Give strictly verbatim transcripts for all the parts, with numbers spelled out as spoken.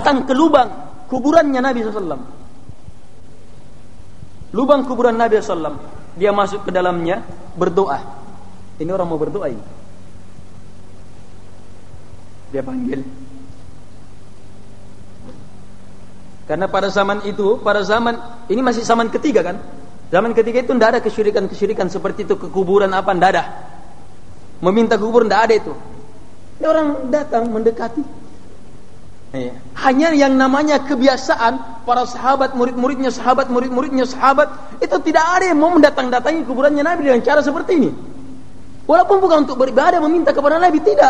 datang ke lubang kuburannya Nabi shallallahu alaihi wasallam. Lubang kuburan Nabi shallallahu alaihi wasallam, dia masuk ke dalamnya berdoa. Ini orang mau berdoa ini. Dia panggil. Karena pada zaman itu, pada zaman ini masih zaman ketiga kan? Zaman ketiga itu tidak ada kesyirikan-kesyirikan seperti itu, ke kuburan apa tidak ada. Meminta kubur tidak ada itu. Ini orang datang mendekati. Eh, hanya yang namanya kebiasaan para sahabat, murid-muridnya sahabat, murid-muridnya sahabat, itu tidak ada yang mau mendatang-datangi kuburannya Nabi dengan cara seperti ini. Walaupun bukan untuk beribadah meminta kepada Nabi, tidak.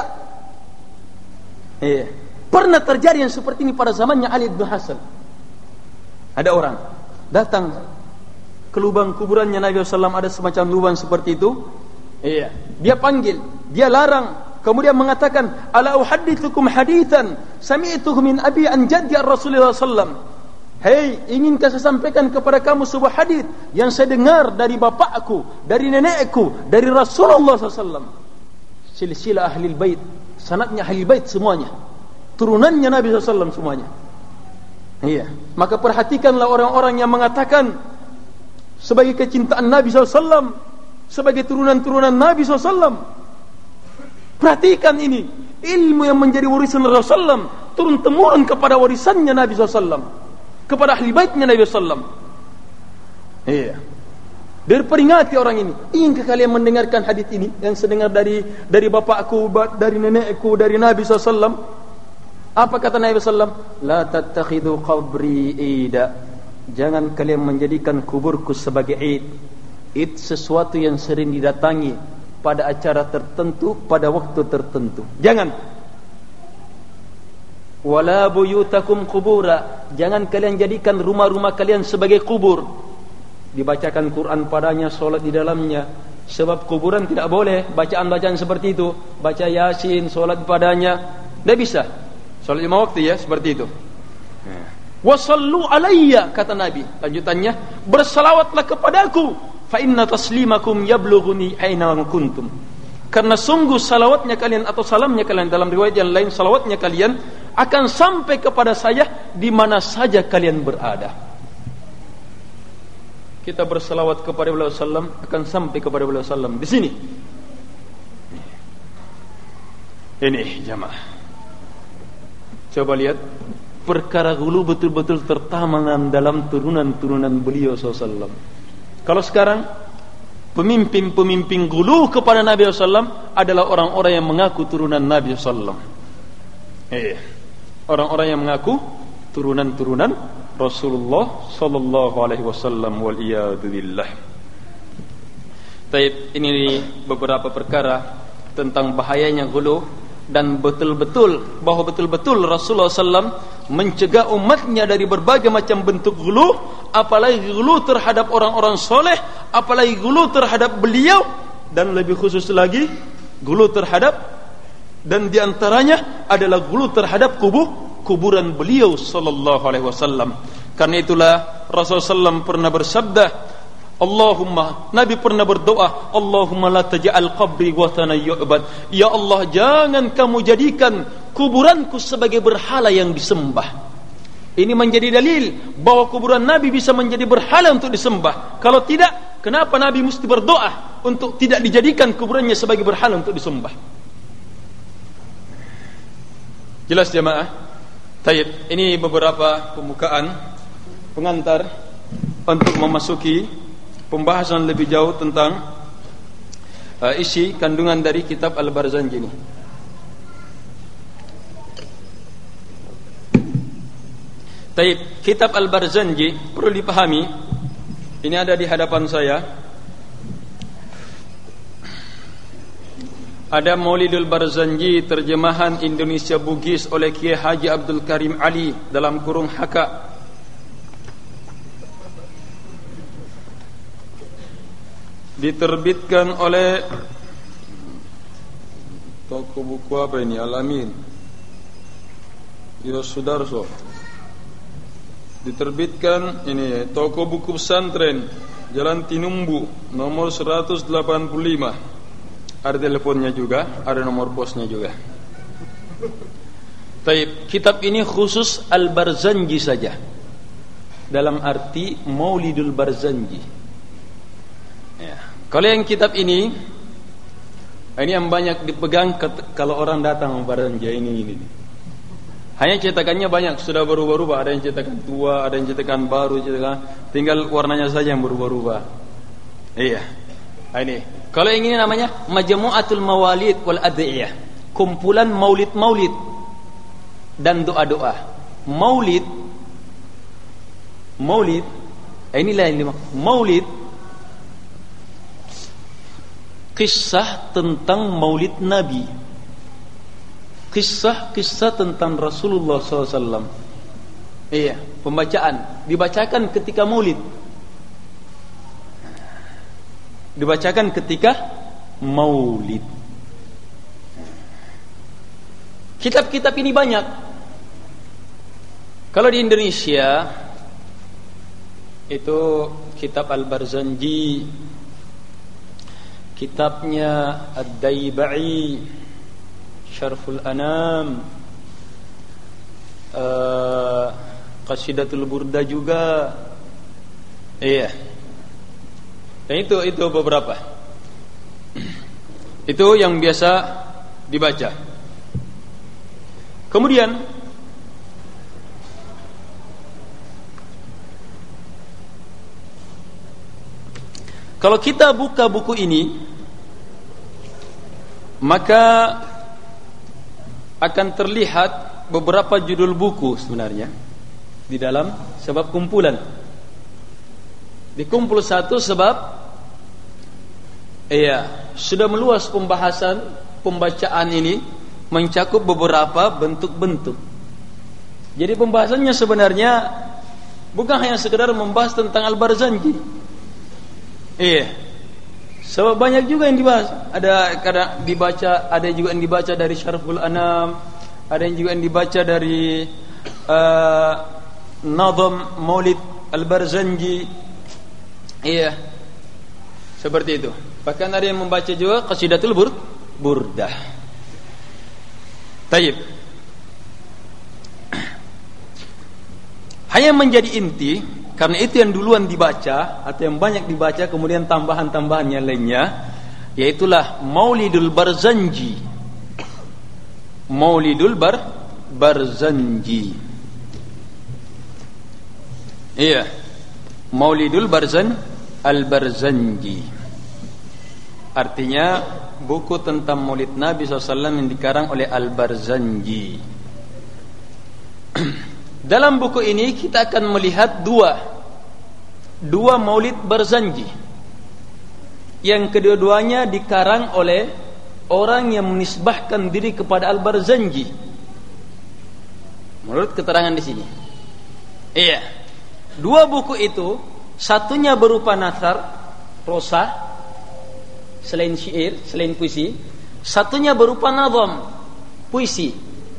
Eh, pernah terjadi yang seperti ini pada zamannya Ali bin Hasan. Ada orang datang ke lubang kuburannya Nabi shallallahu alaihi wasallam, ada semacam lubang seperti itu. Iya, dia panggil, dia larang, kemudian mengatakan, "Ala uhaddithukum hadithan sami'tuhu min abi an jaddi Rasulullah sallallahu alaihi wasallam." Hei, inginkah saya sampaikan kepada kamu sebuah hadis yang saya dengar dari bapakku, dari nenekku, dari Rasulullah sallallahu alaihi wasallam. Silsilah ahli bait, sanadnya ahli bait semuanya, turunannya Nabi sallallahu alaihi wasallam semuanya. Iya, maka perhatikanlah orang-orang yang mengatakan sebagai kecintaan Nabi sallallahu alaihi wasallam, sebagai turunan-turunan Nabi sallallahu alaihi wasallam. Perhatikan ini, ilmu yang menjadi warisan Rasulullah sallallahu alaihi wasallam turun temurun kepada warisannya Nabi sallallahu alaihi wasallam, kepada ahli baitnya Nabi sallallahu alaihi wasallam. Iya. Dari peringati orang ini, inginkah kalian mendengarkan hadis ini yang saya dengar dari dari bapakku, dari nenekku, dari Nabi sallallahu alaihi wasallam? Apa kata Nabi sallallahu alaihi wasallam? La tattakhidhu qabri ida. Jangan kalian menjadikan kuburku sebagai id. Id sesuatu yang sering didatangi pada acara tertentu, pada waktu tertentu. Jangan. Wala buyutakum qubura. Jangan kalian jadikan rumah-rumah kalian sebagai kubur. Dibacakan Quran padanya, solat di dalamnya. Sebab kuburan tidak boleh bacaan-bacaan seperti itu. Baca Yasin, solat padanya. Tidak bisa. Solat lima waktu ya, seperti itu. Wasallu alayya, kata Nabi. Lanjutannya, bersalawatlah kepadaku. Fa inna taslimakum yablughuni aina kuntum. Karena sungguh salawatnya kalian atau salamnya kalian, dalam riwayat yang lain salawatnya kalian akan sampai kepada saya di mana saja kalian berada. Kita bersalawat kepada beliau sallam akan sampai kepada beliau sallam di sini. Ini jamaah. Coba lihat, perkara hulu betul-betul tertanam dalam turunan-turunan beliau sallallahu alaihi wasallam. Kalau sekarang pemimpin-pemimpin hulu kepada Nabi sallallahu alaihi wasallam adalah orang-orang yang mengaku turunan Nabi sallallahu alaihi wasallam. Eh, orang-orang yang mengaku turunan-turunan Rasulullah sallallahu alaihi wasallam, wal iyadu billah. Taib, ini beberapa perkara tentang bahayanya hulu. Dan betul-betul bahwa betul-betul Rasulullah sallallahu alaihi wasallam mencegah umatnya dari berbagai macam bentuk ghulu, apalagi ghulu terhadap orang-orang soleh, apalagi ghulu terhadap beliau, dan lebih khusus lagi ghulu terhadap, dan diantaranya adalah ghulu terhadap kubur kuburan beliau sallallahu alaihi wasallam. Karena itulah Rasulullah sallallahu alaihi wasallam pernah bersabda, Allahumma, Nabi pernah berdoa, Allahumma la taj'al qabri wathanan yu'bad. Ya Allah, jangan kamu jadikan kuburanku sebagai berhala yang disembah. Ini menjadi dalil bahwa kuburan Nabi bisa menjadi berhala untuk disembah. Kalau tidak, kenapa Nabi mesti berdoa untuk tidak dijadikan kuburannya sebagai berhala untuk disembah? Jelas jemaah? Taib, ini beberapa pembukaan pengantar untuk memasuki pembahasan lebih jauh tentang uh, isi kandungan dari kitab Al-Barzanji ini. Taib, kitab Al-Barzanji perlu dipahami. Ini ada di hadapan saya. Ada Maulidul Barzanji terjemahan Indonesia Bugis oleh Kiai Haji Abdul Karim Ali dalam kurung Haka. Diterbitkan oleh toko buku apa ini, Al-Amin Yos Sudarso. Diterbitkan ini toko buku pesantren Jalan Tinumbu nomor seratus delapan puluh lima. Ada teleponnya juga, ada nomor posnya juga. Taib, kitab ini khusus Al-Barzanji saja, dalam arti Maulidul Barzanji. Ya. Kalau yang kitab ini, ini yang banyak dipegang kalau orang datang Barzanji ini ini. Hanya cetakannya banyak, sudah berubah-ubah. Ada yang cetakan tua, ada yang cetakan baru, cetakan, tinggal warnanya saja yang berubah-ubah. Iya. Ini. Kalau yang ini namanya Majmu'atul Mawalid wal Adhiyah, kumpulan maulid-maulid dan doa-doa. Maulid, maulid, inilah yang dimaksud. Maulid, kisah tentang maulid Nabi, kisah-kisah tentang Rasulullah shallallahu alaihi wasallam. Iya, pembacaan dibacakan ketika maulid, dibacakan ketika maulid. Kitab-kitab ini banyak. Kalau di Indonesia itu kitab Al-Barzanji, kitabnya Ad-Daibai, Syarful Anam, uh, Qasidatul Burda juga. Iya. Dan itu itu beberapa. Itu yang biasa dibaca. Kemudian kalau kita buka buku ini, maka akan terlihat beberapa judul buku sebenarnya di dalam sebab kumpulan. Di kumpul satu sebab iya, sudah meluas pembahasan pembacaan ini, mencakup beberapa bentuk-bentuk. Jadi pembahasannya sebenarnya bukan hanya sekedar membahas tentang Al-Barzanji. Iya. Sebab banyak juga yang dibahas. Ada kadang dibaca, ada juga yang dibaca dari Syarful Anam, ada yang juga yang dibaca dari uh, Nazam Maulid Al-Barzanji. Iya. Seperti itu. Bahkan ada yang membaca juga Qasidatul Bur- Burdah. Taib. Hanya menjadi inti, karena itu yang duluan dibaca atau yang banyak dibaca, kemudian tambahan-tambahannya lainnya, yaitulah Maulidul Barzanji. Maulidul Bar Barzanji. Iya. Maulidul Barzan Al-Barzanji. Artinya buku tentang Maulid Nabi shallallahu alaihi wasallam yang dikarang oleh Al-Barzanji. Dalam buku ini kita akan melihat dua Dua Maulid Barzanji, yang kedua-duanya dikarang oleh orang yang menisbahkan diri kepada Al-Barzanji, menurut keterangan di sini. Iya. Dua buku itu, satunya berupa nathar, prosa, selain syair, selain puisi. Satunya berupa nazam, puisi.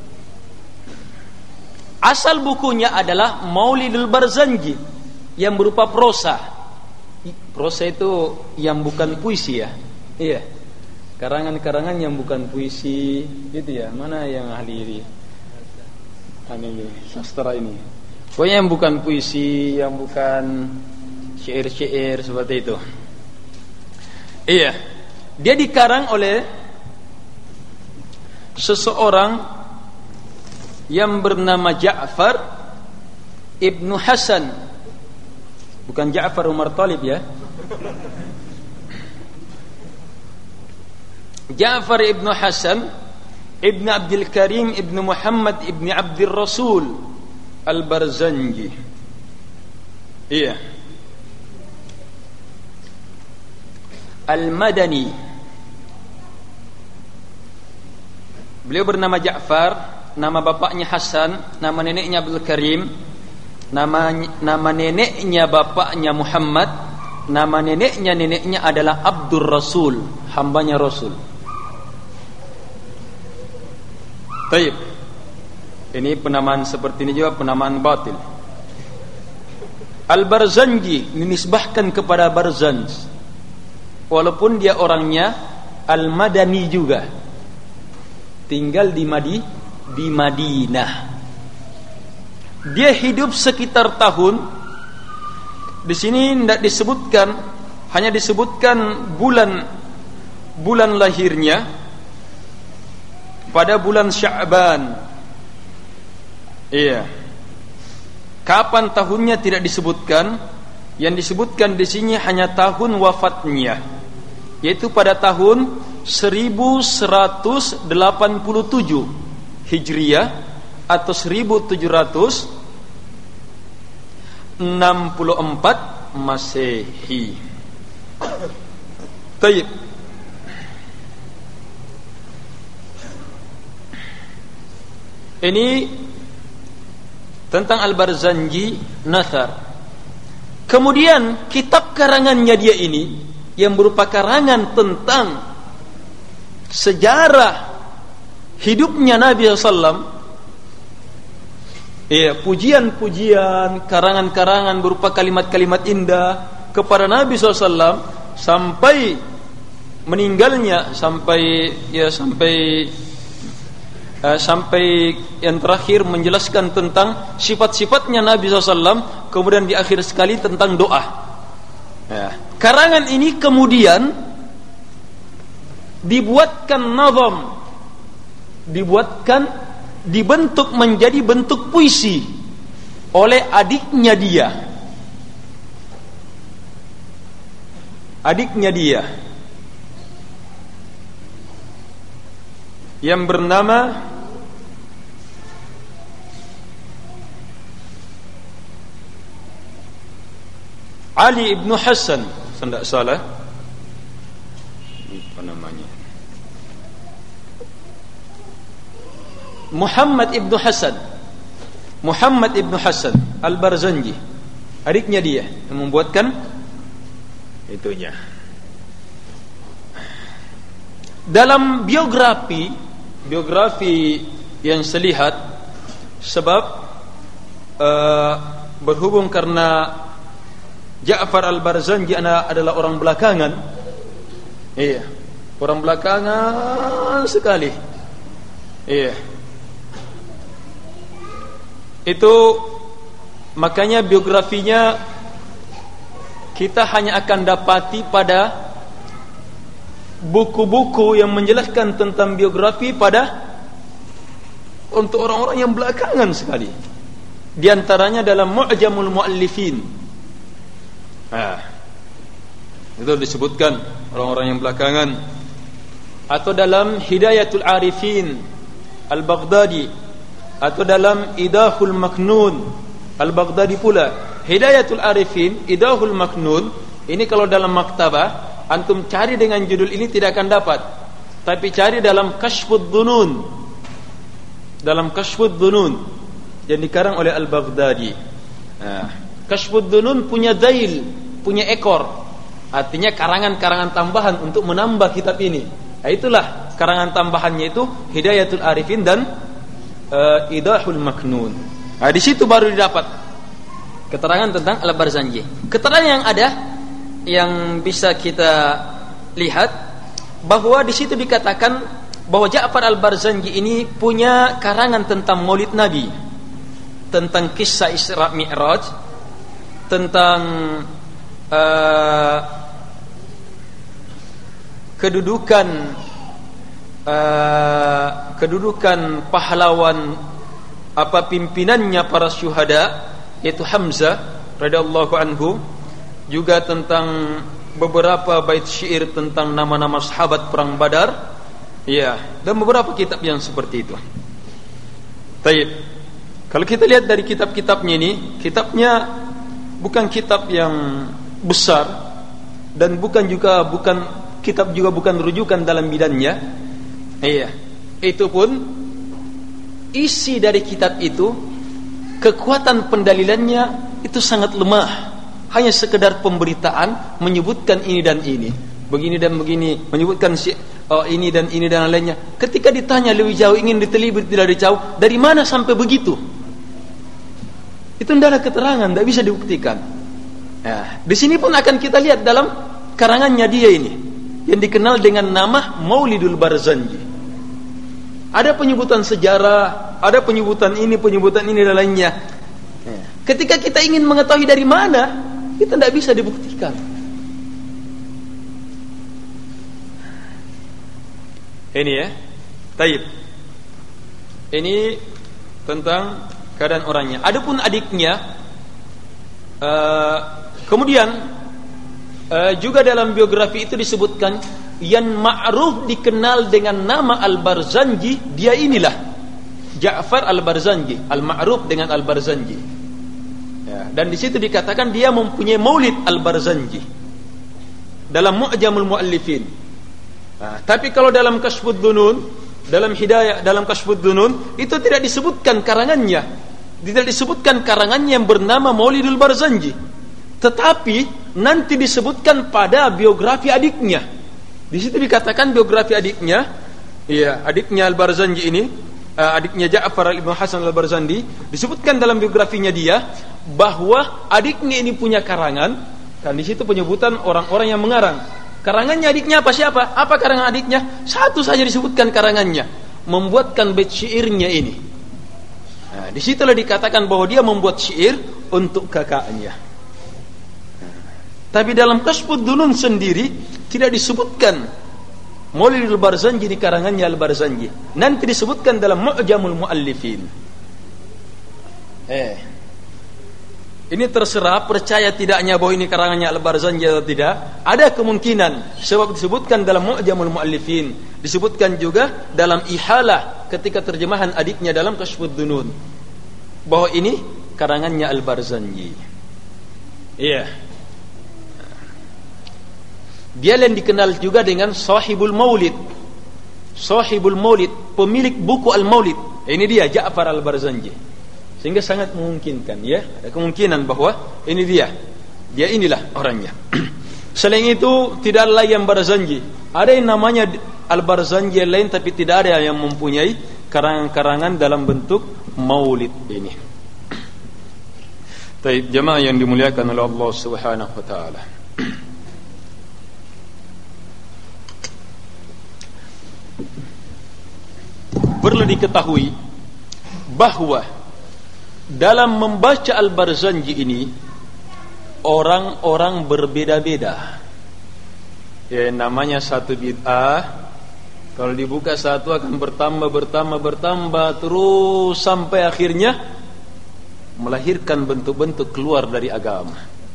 Asal bukunya adalah Maulidul Barzanji, yang berupa prosa. Prosa itu yang bukan puisi ya. Iya. Karangan-karangan yang bukan puisi, gitu ya. Mana yang ahli ini sastra ini? Pokoknya yang bukan puisi, yang bukan syair-syair seperti itu. Iya. Dia dikarang oleh seseorang yang bernama Ja'far Ibnu Hasan, bukan Ja'far Umar Talib ya. Ja'far Ibnu Hasan Ibnu Abdul Karim Ibnu Muhammad Ibnu Abdul Rasul Al-Barzanji. Iya. Al-Madani. Beliau bernama Ja'far, nama bapaknya Hasan, nama neneknya Abdul Karim, nama nama neneknya bapaknya Muhammad, nama neneknya neneknya adalah Abdur Rasul, hambanya Rasul. Baik. Ini penamaan seperti ini juga penamaan batil. Al-Barzanji dinisbahkan kepada Barzanj, walaupun dia orangnya Al-Madani juga, tinggal di Madi di Madinah. Dia hidup sekitar tahun, di sini tidak disebutkan, hanya disebutkan bulan bulan lahirnya pada bulan Sya'ban. Iya. Kapan tahunnya tidak disebutkan. Yang disebutkan di sini hanya tahun wafatnya, yaitu pada tahun seribu seratus delapan puluh tujuh Hijriah atau seribu tujuh ratus enam puluh empat Masehi. Taib. Ini tentang Al-Barzanji Nathar. Kemudian kitab karangannya dia ini yang berupa karangan tentang sejarah hidupnya Nabi sallallahu alaihi wasallam. Iya, pujian-pujian, karangan-karangan berupa kalimat-kalimat indah kepada Nabi sallallahu alaihi wasallam sampai meninggalnya, sampai ya sampai uh, sampai yang terakhir menjelaskan tentang sifat-sifatnya Nabi sallallahu alaihi wasallam. Kemudian di akhir sekali tentang doa. Ya. Karangan ini kemudian dibuatkan nazam, dibuatkan, dibentuk menjadi bentuk puisi oleh adiknya dia. Adiknya dia yang bernama Ali ibn Hasan, tidak salah. Apa namanya? Muhammad ibn Hasan. Muhammad ibn Hasan Al-Barzanji. Adiknya dia yang membuatkan itunya. Dalam biografi, biografi yang saya lihat, sebab uh, berhubung karena Ja'far Al-Barzanji adalah orang belakangan. Iya, orang belakangan sekali. Iya. Itu makanya biografinya kita hanya akan dapati pada buku-buku yang menjelaskan tentang biografi pada untuk orang-orang yang belakangan sekali. Di antaranya dalam Mu'jamul Mu'allifin. Nah, itu disebutkan orang-orang yang belakangan. Atau dalam Hidayatul Arifin Al-Baghdadi, atau dalam Idahul Maknun Al-Baghdadi pula. Hidayatul Arifin, Idahul Maknun, ini kalau dalam maktabah antum cari dengan judul ini tidak akan dapat. Tapi cari dalam Kashfud Dhunun, dalam Kashfud Dhunun yang dikarang oleh Al-Baghdadi. Nah, Kashfud Dhunun punya dail, punya ekor, artinya karangan-karangan tambahan untuk menambah kitab ini. Nah, itulah karangan tambahannya itu Hidayatul Arifin dan uh, Idahul Maknun. Nah, di situ baru didapat keterangan tentang Al-Barzanji. Keterangan yang ada yang bisa kita lihat bahwa di situ dikatakan bahwa Ja'far Al-Barzanji ini punya karangan tentang Maulid Nabi, tentang kisah Isra Mi'raj, tentang uh, kedudukan uh, kedudukan pahlawan apa pimpinannya para syuhada yaitu Hamzah radhiyallahu anhu, juga tentang beberapa bait syair tentang nama-nama sahabat perang Badar, ya, dan beberapa kitab yang seperti itu. Baik. Kalau kita lihat dari kitab-kitabnya ini, kitabnya bukan kitab yang besar dan bukan juga bukan kitab juga bukan rujukan dalam bidangnya. Iya. Itu pun isi dari kitab itu, kekuatan pendalilannya itu sangat lemah. Hanya sekedar pemberitaan menyebutkan ini dan ini, begini dan begini, menyebutkan si oh, ini dan ini dan lainnya. Ketika ditanya lebih jauh, ingin diteliti lebih jauh, dari mana sampai begitu? Itu tidak ada keterangan, tidak bisa dibuktikan. Ya, di sini pun akan kita lihat dalam karangannya dia ini, yang dikenal dengan nama Maulidul Barzanji. ada penyebutan sejarah, ada penyebutan ini, penyebutan ini dan lainnya. Ketika kita ingin mengetahui dari mana, kita tidak bisa dibuktikan. Ini ya, taib. Ini tentang keadaan orangnya. Adapun adiknya, uh, kemudian uh, juga dalam biografi itu disebutkan yang ma'ruf dikenal dengan nama Al-Barzanji, dia inilah Ja'far Al-Barzanji, Al-Ma'ruf dengan Al-Barzanji. Ya, dan di situ dikatakan dia mempunyai Maulid Al-Barzanji dalam Mu'jamul Mu'allifin. Nah, tapi kalau dalam Kashfud Dunun, dalam Hidayah, dalam Kashfud Dunun itu tidak disebutkan karangannya, tidak disebutkan karangannya yang bernama Maulidul Barzanji, tetapi nanti disebutkan pada biografi adiknya. Di situ dikatakan biografi adiknya, iya, adiknya Al-Barzanji ini, uh, adiknya Ja'far Ibn Hasan Al-Barzanji, disebutkan dalam biografinya dia bahwa adiknya ini punya karangan. Kan di situ penyebutan orang-orang yang mengarang. Karangannya adiknya apa, siapa? Apa karangan adiknya? Satu saja disebutkan karangannya, membuatkan bait syairnya ini. Nah, di situlah dikatakan bahwa dia membuat syair untuk kakaknya. Tapi dalam Kashfud Dunun sendiri tidak disebutkan Maulidul Barzanji di karangannya Al-Barzanji. Nanti disebutkan dalam Mu'jamul Mu'allifin. Eh, ini terserah percaya tidaknya bahwa ini karangannya Al-Barzanji atau tidak. Ada kemungkinan sebab disebutkan dalam Mu'jamul Mu'allifin, disebutkan juga dalam Ihalah ketika terjemahan adiknya dalam Kashfud Dunun bahwa ini karangannya Al-Barzanji. Iya. Yeah. Dia yang dikenal juga dengan Sahibul Maulid. Sahibul Maulid, pemilik buku Al-Maulid. Ini dia Ja'far Al-Barzanji. Sehingga sangat memungkinkan, ya, ada kemungkinan bahwa ini dia. Dia inilah orangnya. Selain itu tidak ada lagi yang Barzanji. Ada yang namanya Al-Barzanji yang lain, tapi tidak ada yang mempunyai karangan-karangan dalam bentuk Maulid ini. Baik, jemaah yang dimuliakan oleh Allah Subhanahu wa taala. Perlu diketahui bahwa dalam membaca Al-Barzanji ini orang-orang berbeda-beda. Ya, namanya satu bid'ah. Kalau dibuka satu akan bertambah, bertambah, bertambah terus sampai akhirnya melahirkan bentuk-bentuk keluar dari agama.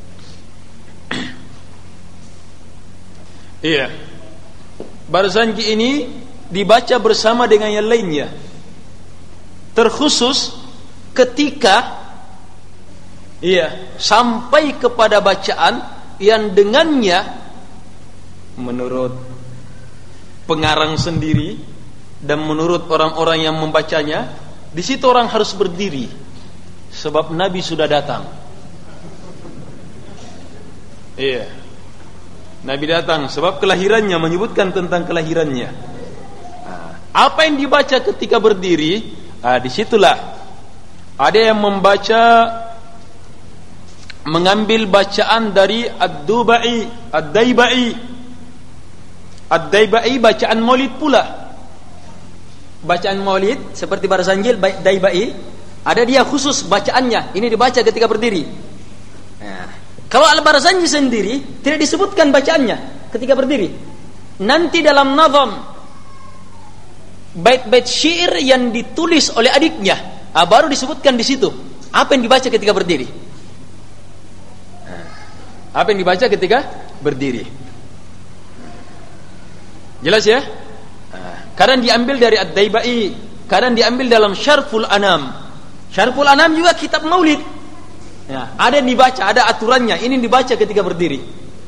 Iya. Barzanji ini dibaca bersama dengan yang lainnya, terkhusus ketika iya sampai kepada bacaan yang dengannya menurut pengarang sendiri dan menurut orang-orang yang membacanya, di situ orang harus berdiri sebab Nabi sudah datang. Iya, Nabi datang sebab kelahirannya, menyebutkan tentang kelahirannya. Apa yang dibaca ketika berdiri? Ah, disitulah ada yang membaca, mengambil bacaan dari Ad-Dubai, Ad-Daibai. Ad-Daibai bacaan Maulid pula. Bacaan Maulid seperti Barzanji, Daibai, ada dia khusus bacaannya. Ini dibaca ketika berdiri. Nah, kalau Al-Barzanji sendiri tidak disebutkan bacaannya ketika berdiri. Nanti dalam nazam bait-bait syair yang ditulis oleh adiknya, ah, baru disebutkan di situ apa yang dibaca ketika berdiri. Apa yang dibaca ketika berdiri. Jelas ya? Kadang diambil dari Ad-Daibai, kadang diambil dalam Syarful Anam. Syarful Anam juga kitab Maulid. Ya, ada yang dibaca, ada aturannya. Ini dibaca ketika berdiri.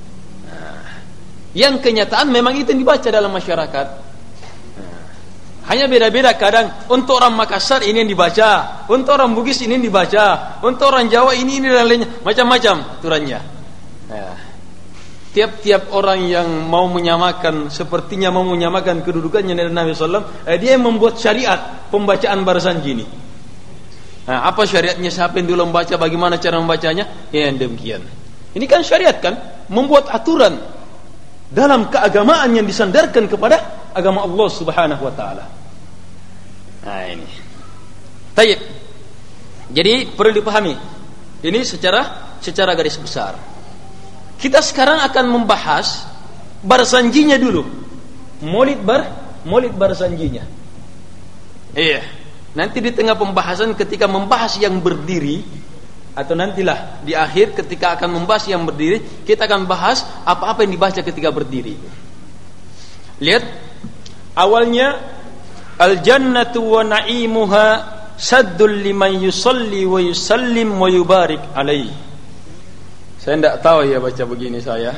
Yang kenyataan memang itu yang dibaca dalam masyarakat. Hanya beda-beda, kadang untuk orang Makassar ini yang dibaca, untuk orang Bugis ini yang dibaca, untuk orang Jawa ini ini dan lainnya, macam-macam aturannya. Ya. Tiap-tiap orang yang mau menyamakan, sepertinya mau menyamakan kedudukannya dengan Nabi sallallahu alaihi wasallam, eh, dia yang membuat syariat pembacaan Barzanji ini. Nah, apa syariatnya, siapa yang dulu membaca, bagaimana cara membacanya? Ya, yang demikian. Ini kan syariat kan, membuat aturan dalam keagamaan yang disandarkan kepada agama Allah Subhanahu wa taala. Nah ini. Taib. Jadi perlu dipahami. Ini secara secara garis besar. Kita sekarang akan membahas barzanjinya dulu. Maulid bar Maulid barzanjinya. Iya. Nanti di tengah pembahasan ketika membahas yang berdiri, atau nantilah di akhir ketika akan membahas yang berdiri, kita akan bahas apa-apa yang dibaca ketika berdiri. Lihat awalnya, al-jannatu wa na'imuha saddul liman yusalli wa yusallim wa yubarik alaihi. Saya tidak tahu ya baca begini saya.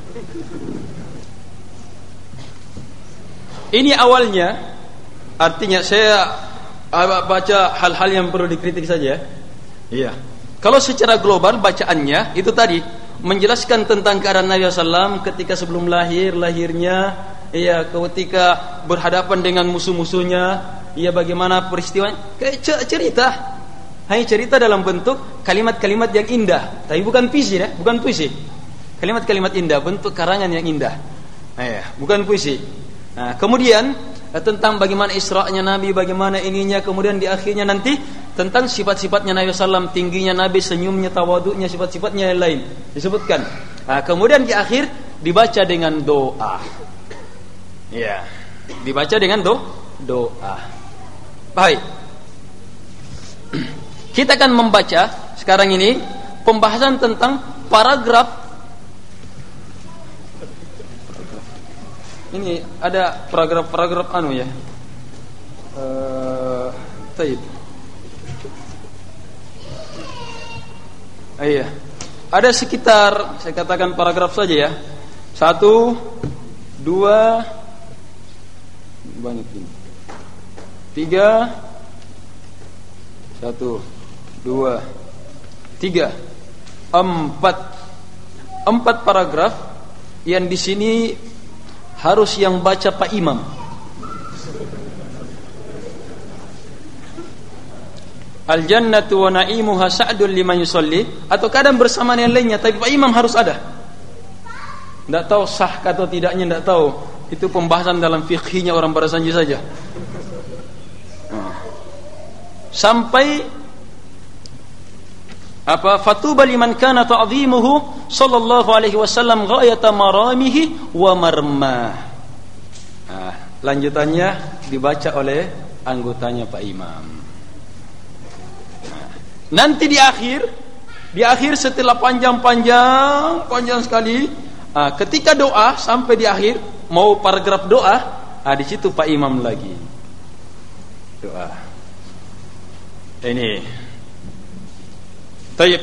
Ini awalnya, artinya saya baca hal-hal yang perlu dikritik saja. Iya. Kalau secara global bacaannya itu tadi menjelaskan tentang keadaan Nabi sallallahu alaihi wasallam ketika sebelum lahir, lahirnya, iya, ketika berhadapan dengan musuh-musuhnya, iya, bagaimana peristiwanya, kayak cerita, hanya cerita dalam bentuk kalimat-kalimat yang indah, tapi bukan puisi ya, bukan puisi. Kalimat-kalimat indah, bentuk karangan yang indah. Iya, bukan puisi. Nah, kemudian tentang bagaimana Isra'nya Nabi, bagaimana ininya, kemudian di akhirnya nanti tentang sifat-sifatnya Nabi sallallahu alaihi wasallam, tingginya Nabi, senyumnya, tawaduknya, sifat-sifatnya yang lain disebutkan. Nah, kemudian di akhir dibaca dengan doa. Ya, dibaca dengan do doa. Baik. Kita akan membaca sekarang ini pembahasan tentang paragraf. Ini ada paragraf-paragraf anu ya. Eh, taib. Iya. Ada sekitar, saya katakan paragraf saja ya. Satu, dua, banyak ini. Tiga, satu, dua, tiga, empat, empat paragraf yang di sini harus yang baca Pak Imam. Al-jannatu wa na'imuha sa'dul liman yusalli, atau kadang bersamaan yang lainnya, tapi Pak Imam harus ada. Tidak tahu sah atau tidaknya, tidak tahu. Itu pembahasan dalam fikihnya orang barzanji saja. Sampai apa, fatuba liman kana ta'zimuhu sallallahu alaihi wasallam ghayata maramihi wa marmah. Nah, lanjutannya dibaca oleh anggotanya Pak Imam. Nah, nanti di akhir, di akhir setelah panjang-panjang, panjang sekali, nah, ketika doa sampai di akhir mau paragraf doa, nah, di situ Pak Imam lagi doa. Ini Taib.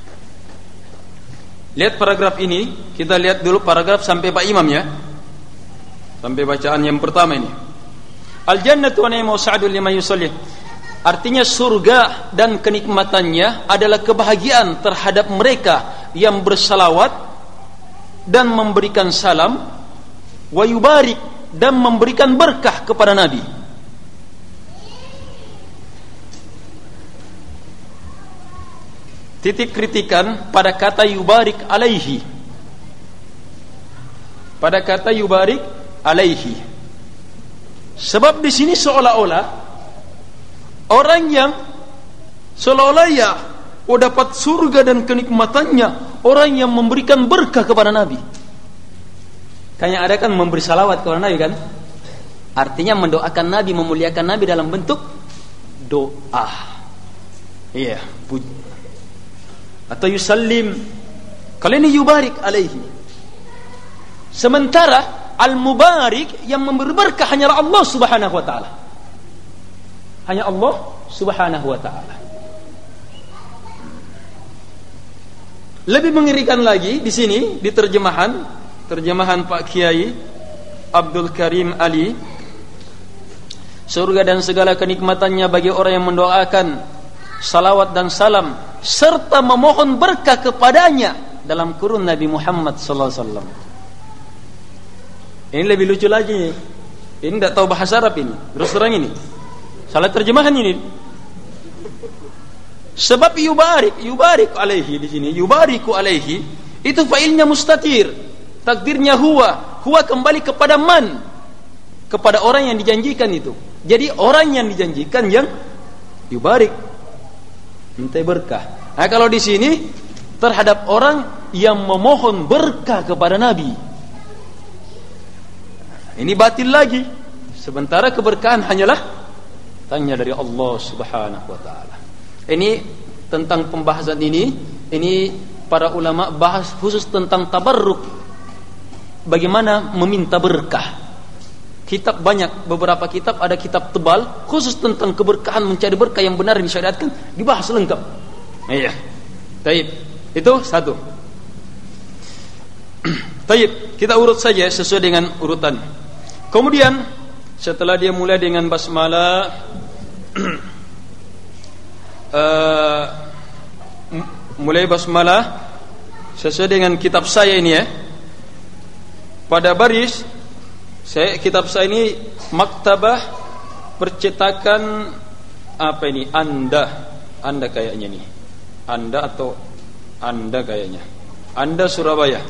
Lihat paragraf ini, kita lihat dulu paragraf sampai Pak Imam ya. Sampai bacaan yang pertama ini. Al-jannatu wa na'imu sa'dul liman yusalli. Artinya surga dan kenikmatannya adalah kebahagiaan terhadap mereka yang bersalawat dan memberikan salam, wa yubarik, dan memberikan berkah kepada Nabi. Titik kritikan pada kata yubarik alaihi. Pada kata yubarik alaihi. Sebab di sini seolah-olah orang yang seolah-olah ya oh dapat surga dan kenikmatannya, orang yang memberikan berkah kepada Nabi. Kayaknya ada kan memberi salawat kepada Nabi kan? Artinya mendoakan Nabi, memuliakan Nabi dalam bentuk doa. Iya, puji. Atau yusallim, kalau ini yubarik alaihi. Sementara al-mubarik yang memberi berkah hanyalah Allah subhanahu wa ta'ala. Hanya Allah subhanahu wa ta'ala. Lebih mengerikan lagi di sini, di terjemahan terjemahan Pak Kiai Abdul Karim Ali, surga dan segala kenikmatannya bagi orang yang mendoakan, salawat dan salam serta memohon berkah kepadanya dalam kurun Nabi Muhammad sallallahu alaihi wasallam. Ini lebih lucu lagi. Ini tidak tahu bahasa Arab ini. Terus terang ini. Salah terjemahan ini. Sebab yubarik, yubarik alaihi di sini, yubariku alaihi itu failnya mustatir. Takdirnya huwa, huwa kembali kepada man, kepada orang yang dijanjikan itu. Jadi orang yang dijanjikan yang yubarik, minta berkah. Nah, kalau di sini terhadap orang yang memohon berkah kepada Nabi, ini batil lagi. Sementara keberkahan hanyalah tanya dari Allah Subhanahu wa taala. Ini tentang pembahasan ini, ini para ulama bahas khusus tentang tabarruk, bagaimana meminta berkah. Kitab banyak, beberapa kitab, ada kitab tebal khusus tentang keberkahan, mencari berkah yang benar yang disyariatkan, dibahas lengkap. Iya. Baik, itu satu. Baik, kita urut saja sesuai dengan urutan. Kemudian setelah dia mulai dengan basmalah, uh, mulai basmalah sesuai dengan kitab saya ini ya. Pada baris saya, kitab saya ini maktabah percetakan apa ini? Anda, Anda kayaknya nih. Anda atau Anda kayaknya. Anda Surabaya.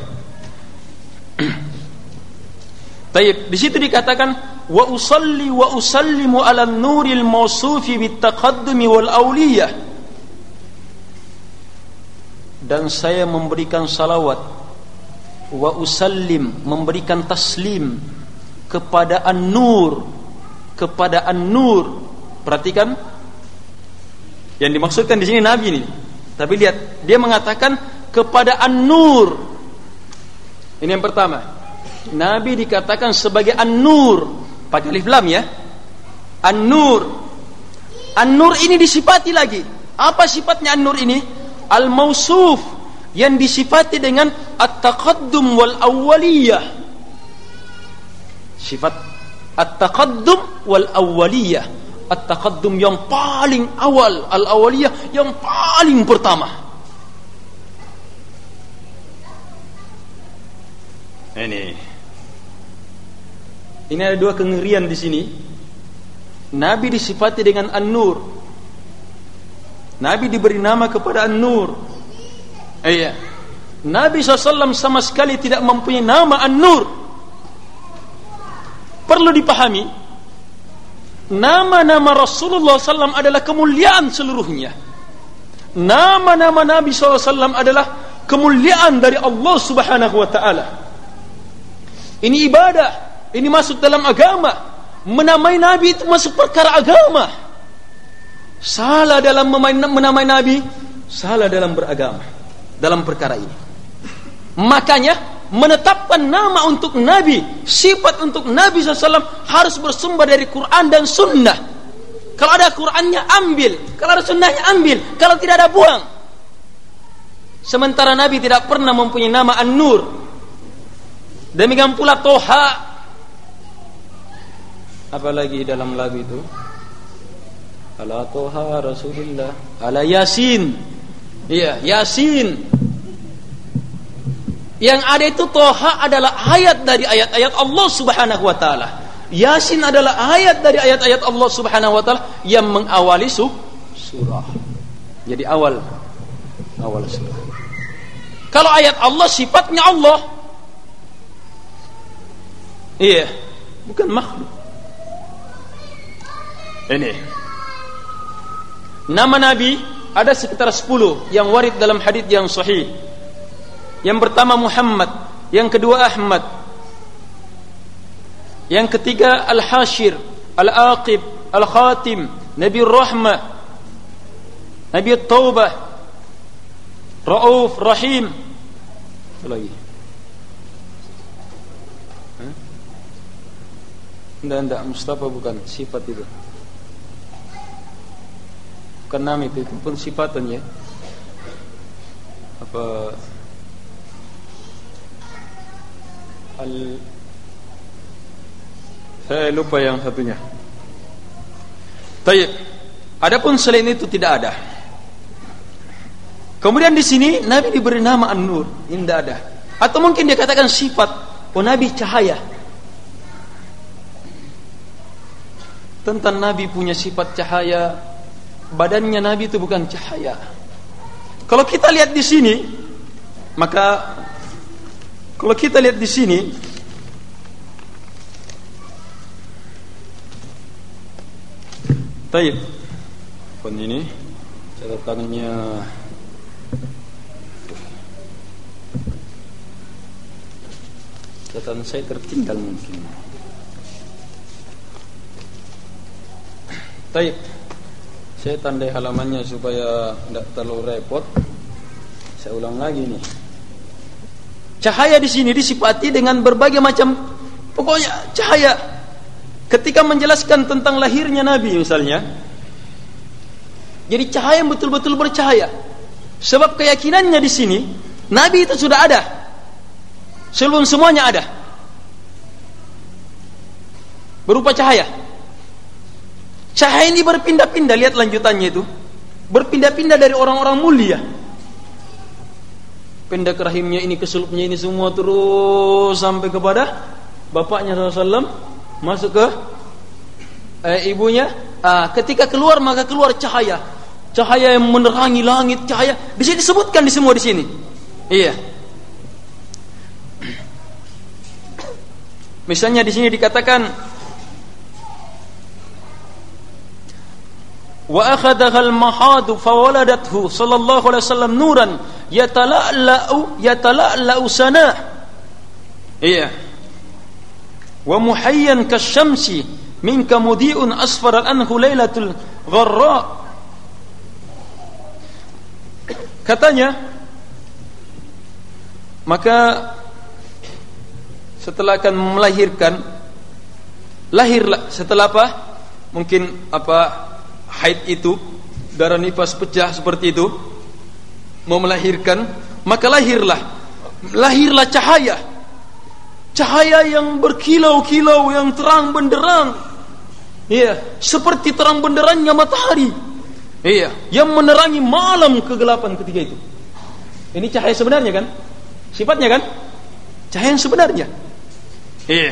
Taib, di situ dikatakan wa usalli wa usallimu ala nuril mausufi bit taqaddumi wal auliyah. Dan saya memberikan salawat, wa usallim, memberikan taslim kepada An-Nur, kepada An-Nur. Perhatikan, yang dimaksudkan di sini Nabi ini. Tapi lihat, dia mengatakan kepada An-Nur. Ini yang pertama. Nabi dikatakan sebagai An-Nur, pakai alif lam ya. An-Nur. An-Nur ini disifati lagi. Apa sifatnya An-Nur ini? Al-Mausuf, yang disifati dengan at-taqaddum wal awwaliyah. Sifat at-taqaddum wal awwaliyah. At-taqaddum yang paling awal, al-awwaliyah yang paling pertama. Ini Ini ada dua kengerian di sini. Nabi disifati dengan An-Nur. Nabi diberi nama kepada An-Nur. Iya. Nabi shallallahu alaihi wasallam sama sekali tidak mempunyai nama An-Nur. Perlu dipahami, nama-nama Rasulullah shallallahu alaihi wasallam adalah kemuliaan seluruhnya. Nama-nama Nabi shallallahu alaihi wasallam adalah kemuliaan dari Allah Subhanahu wa taala. Ini ibadah, ini masuk dalam agama. Menamai Nabi itu masuk perkara agama. Salah dalam menamai Nabi, salah dalam beragama, dalam perkara ini. Makanya menetapkan nama untuk Nabi, sifat untuk Nabi shallallahu alaihi wasallam harus bersumber dari Quran dan Sunnah. Kalau ada Qurannya ambil, kalau ada Sunnahnya ambil, kalau tidak ada buang. Sementara Nabi tidak pernah mempunyai nama An-Nur. Demikian pula Toha. Apalagi dalam lagu itu? Ala Toha Rasulullah, ala Yasin. Iya, Yasin. Yang ada itu Toha adalah ayat dari ayat-ayat Allah Subhanahu wa taala. Yasin adalah ayat dari ayat-ayat Allah Subhanahu wa taala yang mengawali su surah. Jadi awal awal surah. Kalau ayat Allah sifatnya Allah. Iya, bukan makhluk. Ini. Nama Nabi ada sekitar sepuluh yang warid dalam hadis yang sahih. Yang pertama Muhammad, yang kedua Ahmad, yang ketiga Al-Hashir, Al-Aqib, Al-Khatim, Nabi Rahmah, Nabi Taubah, Rauf, Rahim. Apa lagi? Tidak, tidak, Mustafa bukan sifat itu. Bukan nama itu, itu pun sifatan ya. Apa Al Saya lupa yang satunya. Baik. Adapun selain itu tidak ada. Kemudian di sini Nabi diberi nama An-Nur, ini tidak ada. Atau mungkin dia katakan sifat, oh Nabi cahaya. Tentang Nabi punya sifat cahaya, badannya Nabi itu bukan cahaya. Kalau kita lihat di sini, maka kalau kita lihat di sini, Taib. Pun ini catatannya catatan saya tertinggal mungkin. Taib. Saya tandai halamannya supaya tidak terlalu repot. Saya ulang lagi nih. Cahaya di sini disifati dengan berbagai macam, pokoknya cahaya. Ketika menjelaskan tentang lahirnya Nabi misalnya, jadi cahaya yang betul-betul bercahaya. Sebab keyakinannya di sini, Nabi itu sudah ada. Sebelum semuanya ada. Berupa cahaya. Cahaya ini berpindah-pindah, lihat lanjutannya itu. Berpindah-pindah dari orang-orang mulia. Pindah ke rahimnya ini, ke sulupnya ini, semua terus sampai kepada bapaknya shallallahu alaihi wasallam, masuk ke eh, ibunya. Ah, ketika keluar maka keluar cahaya, cahaya yang menerangi langit, cahaya. Di sini disebutkan di semua di sini. Iya. Misalnya di sini dikatakan wa akhadha al-mahadu fawaladathu sallallahu alaihi wasallam nuran yatala'la'u yatala'la'u sana. Iya. Wa muhayyan kasyamsi minka mudi'un asfar anhu lailatul gharra. Katanya, maka setelah akan melahirkan, lahirlah setelah apa? Mungkin apa? Haid itu, darah nifas pecah seperti itu, mau melahirkan, maka lahirlah lahirlah cahaya, cahaya yang berkilau-kilau, yang terang benderang, iya, seperti terang benderangnya matahari, iya, yang menerangi malam kegelapan ketika itu. Ini cahaya sebenarnya kan, sifatnya kan cahaya yang sebenarnya, iya.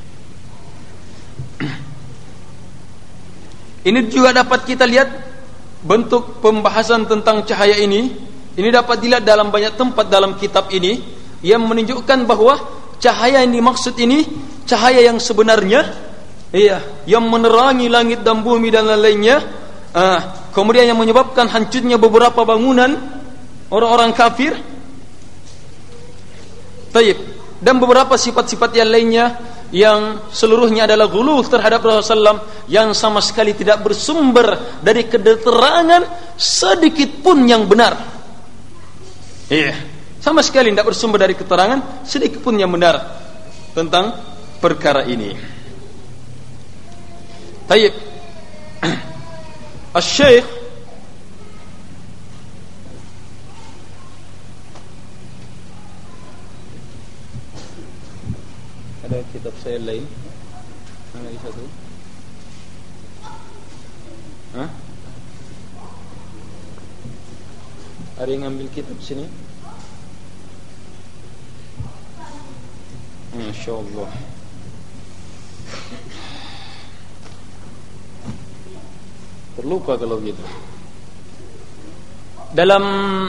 Ini juga dapat kita lihat bentuk pembahasan tentang cahaya ini. Ini dapat dilihat dalam banyak tempat dalam kitab ini yang menunjukkan bahwa cahaya yang dimaksud ini cahaya yang sebenarnya, iya, yang menerangi langit dan bumi dan lain-lainnya. Ah, kemudian yang menyebabkan hancurnya beberapa bangunan orang-orang kafir. Taib. Dan beberapa sifat-sifat yang lainnya yang seluruhnya adalah ghuluw terhadap Rasulullah sallallahu alaihi wasallam yang sama sekali tidak bersumber dari keterangan sedikit pun yang benar. Iya, sama sekali tidak bersumber dari keterangan sedikit pun yang benar tentang perkara ini. Taib. Asy-Syaikh ada kitab saya lain, mana lagi satu? Hah? Ada yang ngambil kitab sini? Masya Allah. Terlupa kalau gitu. Dalam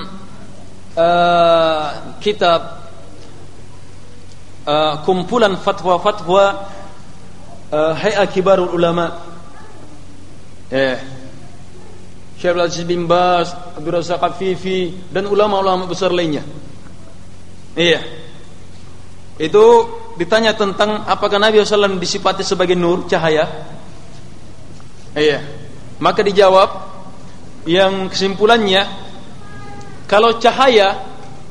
uh, kitab Uh, kumpulan fatwa-fatwa uh, Hay'ah Kibarul Ulama, eh, Syekh Abdul Aziz bin Baz, Abdul Razak Afifi, dan ulama-ulama besar lainnya. Iya. Itu ditanya tentang apakah Nabi shallallahu alaihi wasallam disifati sebagai nur, cahaya. Iya. Maka dijawab yang kesimpulannya, kalau cahaya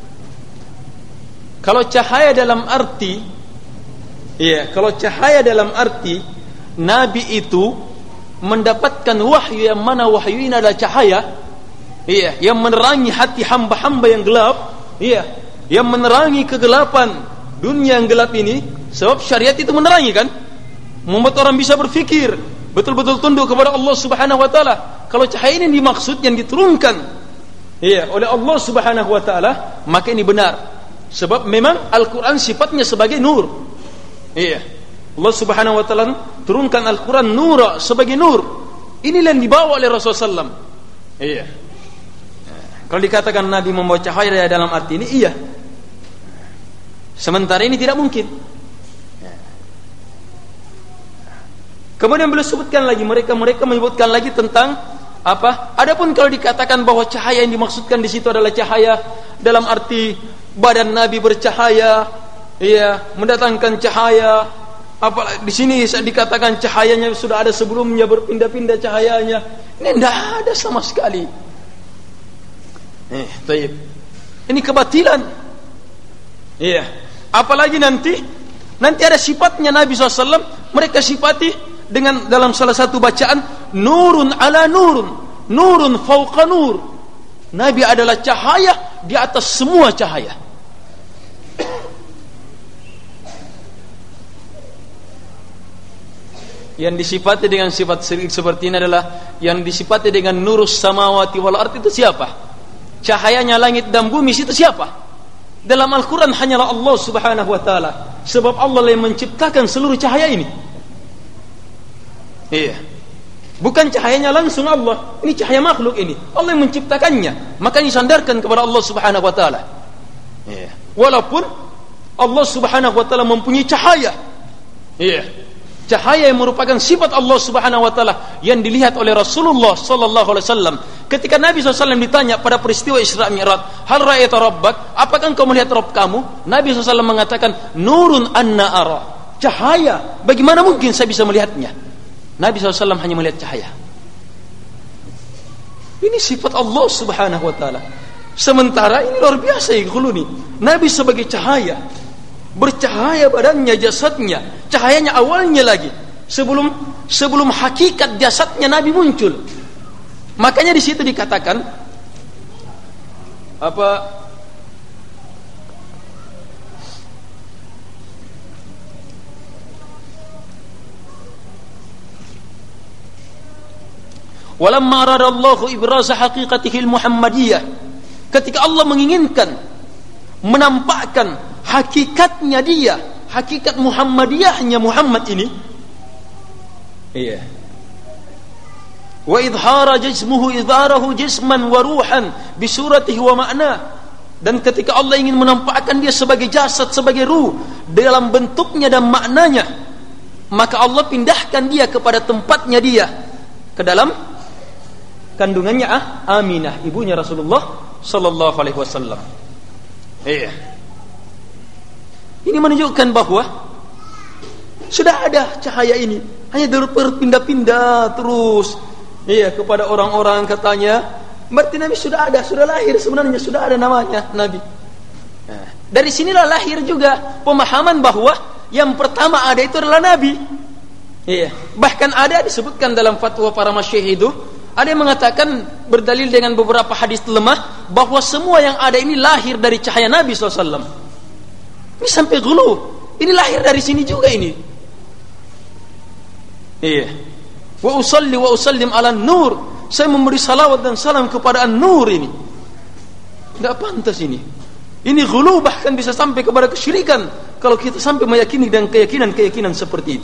Kalau cahaya dalam arti, iya, kalau cahaya dalam arti Nabi itu mendapatkan wahyu yang mana wahyu ini adalah cahaya, iya, yang menerangi hati hamba-hamba yang gelap, iya, yang menerangi kegelapan dunia yang gelap ini. Sebab syariat itu menerangi kan, membuat orang bisa berfikir, betul-betul tunduk kepada Allah Subhanahu Wa Taala. Kalau cahaya ini dimaksud yang diturunkan, iya, oleh Allah Subhanahu Wa Taala, maka ini benar. Sebab memang Al-Quran sifatnya sebagai nur. Iya, Allah Subhanahu Wa Taala turunkan Al-Quran nur sebagai nur. Inilah yang dibawa oleh Rasulullah sallallahu alaihi wasallam. Iya. Kalau dikatakan Nabi membawa cahaya dalam arti ini, iya. Sementara ini tidak mungkin. Kemudian beliau sebutkan lagi, mereka mereka menyebutkan lagi tentang apa? Adapun kalau dikatakan bahwa cahaya yang dimaksudkan di situ adalah cahaya dalam arti badan Nabi bercahaya, ya, mendatangkan cahaya. Apa di sini dikatakan cahayanya sudah ada sebelumnya, berpindah-pindah cahayanya. Ini tidak ada sama sekali. Eh, taib. Ini kebatilan. Iya. Apalagi nanti, nanti ada sifatnya Nabi shallallahu alaihi wasallam, mereka sifati dengan dalam salah satu bacaan nurun ala nurun, nurun fauqa nur. Nabi adalah cahaya di atas semua cahaya. Yang disifati dengan sifat seperti ini adalah yang disifati dengan nurus samawati wal ardh. Itu siapa? Cahayanya langit dan bumi itu siapa? Dalam Al-Quran hanyalah Allah subhanahu wa ta'ala. Sebab Allah yang menciptakan seluruh cahaya ini. Iya. Bukan cahayanya langsung Allah. Ini cahaya makhluk ini. Allah yang menciptakannya. Maka disandarkan kepada Allah subhanahu wa ta'ala. Iya. Walaupun Allah subhanahu wa ta'ala mempunyai cahaya. Iya. Cahaya yang merupakan sifat Allah subhanahu wa ta'ala yang dilihat oleh Rasulullah sallallahu alaihi wasallam. Ketika Nabi shallallahu alaihi wasallam ditanya pada peristiwa Isra Mi'raj, hal ra'aita rabbak? Apakah engkau melihat Rabb kamu? Nabi shallallahu alaihi wasallam mengatakan, nurun anna ara. Cahaya. Bagaimana mungkin saya bisa melihatnya? Nabi shallallahu alaihi wasallam hanya melihat cahaya. Ini sifat Allah subhanahu wa ta'ala. Sementara ini luar biasa ya ini. Nabi sebagai cahaya, bercahaya badannya, jasadnya, cahayanya awalnya lagi sebelum sebelum hakikat jasadnya Nabi muncul. Makanya di situ dikatakan apa? Walamma aradallahu ibraza haqiqatihi al-muhammadiyah. Ketika Allah menginginkan menampakkan hakikatnya dia, hakikat Muhammadiyahnya Muhammad ini. Iya. Wa idhara jismuhu idharahu jisman wa ruhan bi suratihi wa ma'na. Dan ketika Allah ingin menampakkan dia sebagai jasad, sebagai ruh dalam bentuknya dan maknanya, maka Allah pindahkan dia kepada tempatnya dia, ke dalam kandungannya ah, Aminah, ibunya Rasulullah sallallahu alaihi wasallam. Iya. Ini menunjukkan bahwa sudah ada cahaya ini, hanya berpindah-pindah terus. Iya, kepada orang-orang katanya, berarti Nabi sudah ada, sudah lahir sebenarnya, sudah ada namanya Nabi. Nah, dari sinilah lahir juga pemahaman bahwa yang pertama ada itu adalah Nabi. Iya, bahkan ada disebutkan dalam fatwa para masyayikh itu, ada yang mengatakan berdalil dengan beberapa hadis lemah bahwa semua yang ada ini lahir dari cahaya Nabi shallallahu alaihi wasallam. Ini sampai ghulu. Ini lahir dari sini juga ini. Iya. Wa usalli wa usallim ala nur. Saya memberi salawat dan salam kepada an-nur ini. Tidak pantas ini. Ini ghulu, bahkan bisa sampai kepada kesyirikan kalau kita sampai meyakini dan keyakinan-keyakinan seperti itu.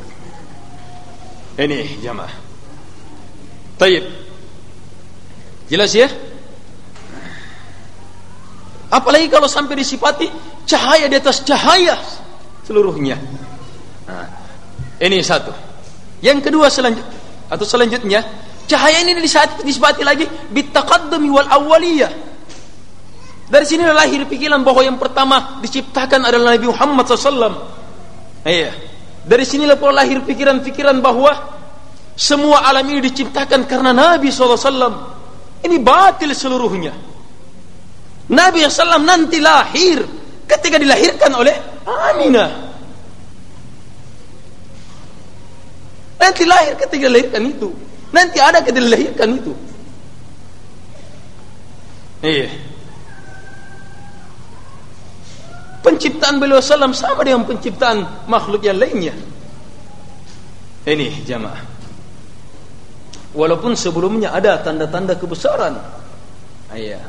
Ini jamaah. Taib. Jelas ya? Apalagi kalau sampai disifati cahaya di atas cahaya seluruhnya. Nah, ini satu. Yang kedua selanjut atau selanjutnya, cahaya ini disifati lagi bitaqaddumi wal awwaliyah. Dari sini lahir pikiran bahwa yang pertama diciptakan adalah Nabi Muhammad shallallahu alaihi wasallam. Iya. Dari sinilah pula lahir pikiran-pikiran bahwa semua alam ini diciptakan karena Nabi shallallahu alaihi wasallam. Ini batil seluruhnya. Nabi shallallahu alaihi wasallam nanti lahir ketika dilahirkan oleh Aminah. Nanti lahir ketika dilahirkan itu. Nanti ada ketika dilahirkan itu. Iya. Penciptaan beliau sallam sama dengan penciptaan makhluk yang lainnya. Ini jamaah. Walaupun sebelumnya ada tanda-tanda kebesaran. Iya.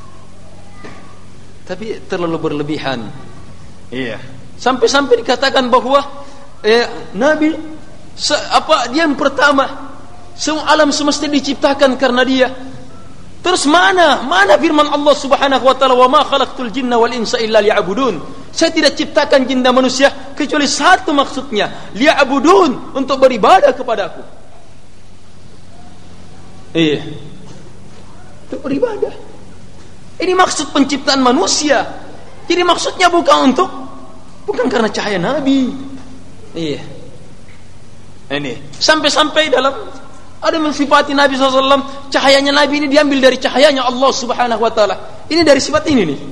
Tapi terlalu berlebihan. Iya. Sampai-sampai dikatakan bahwa eh, Nabi se, apa dia yang pertama, semua alam semesta diciptakan karena dia. Terus mana? Mana firman Allah Subhanahu wa taala, "Wa ma khalaqtul jinna wal insa illa liya'budun." Saya tidak ciptakan jin dan manusia kecuali satu maksudnya, liya'budun, untuk beribadah kepadaku. Iya. Untuk beribadah. Ini maksud penciptaan manusia. Jadi maksudnya bukan untuk, bukan karena cahaya Nabi. Iya. Ini sampai-sampai dalam ada mensifati Nabi shallallahu alaihi wasallam, cahayanya Nabi ini diambil dari cahayanya Allah Subhanahu wa taala. Ini dari sifat ini nih.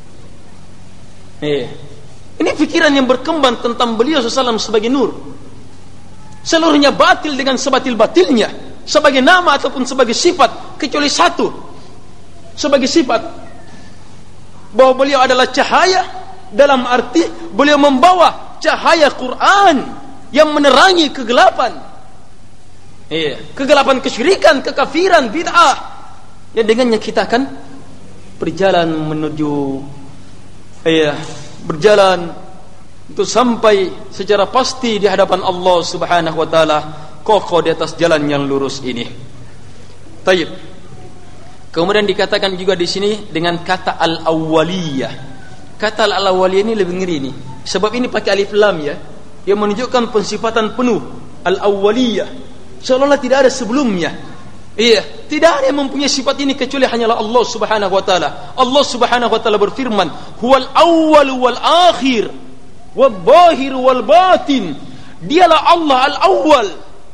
Iya. Ini pikiran yang berkembang tentang beliau shallallahu alaihi wasallam sebagai nur. Seluruhnya batil dengan sebatil-batilnya, sebagai nama ataupun sebagai sifat, kecuali satu, sebagai sifat, bahwa beliau adalah cahaya, dalam arti beliau membawa cahaya Quran yang menerangi kegelapan. Iya, kegelapan kesyirikan, kekafiran, bid'ah. Dan dengannya kita akan berjalan menuju, iya, berjalan untuk sampai secara pasti di hadapan Allah Subhanahu wa taala, kokoh di atas jalan yang lurus ini. Taib. Kemudian dikatakan juga di sini dengan kata al-awwaliyah. Kata al-awwaliyah ini lebih ngeri nih. Sebab ini pakai alif lam ya, yang menunjukkan pensifatan penuh, al-awwaliyah. Seolah-olah tidak ada sebelumnya. Iya, tidak ada yang mempunyai sifat ini kecuali hanyalah Allah Subhanahu wa taala. Allah Subhanahu wa taala berfirman, "Huwal awwal wal akhir, wal zahir wal batin." Dialah Allah al-awwal.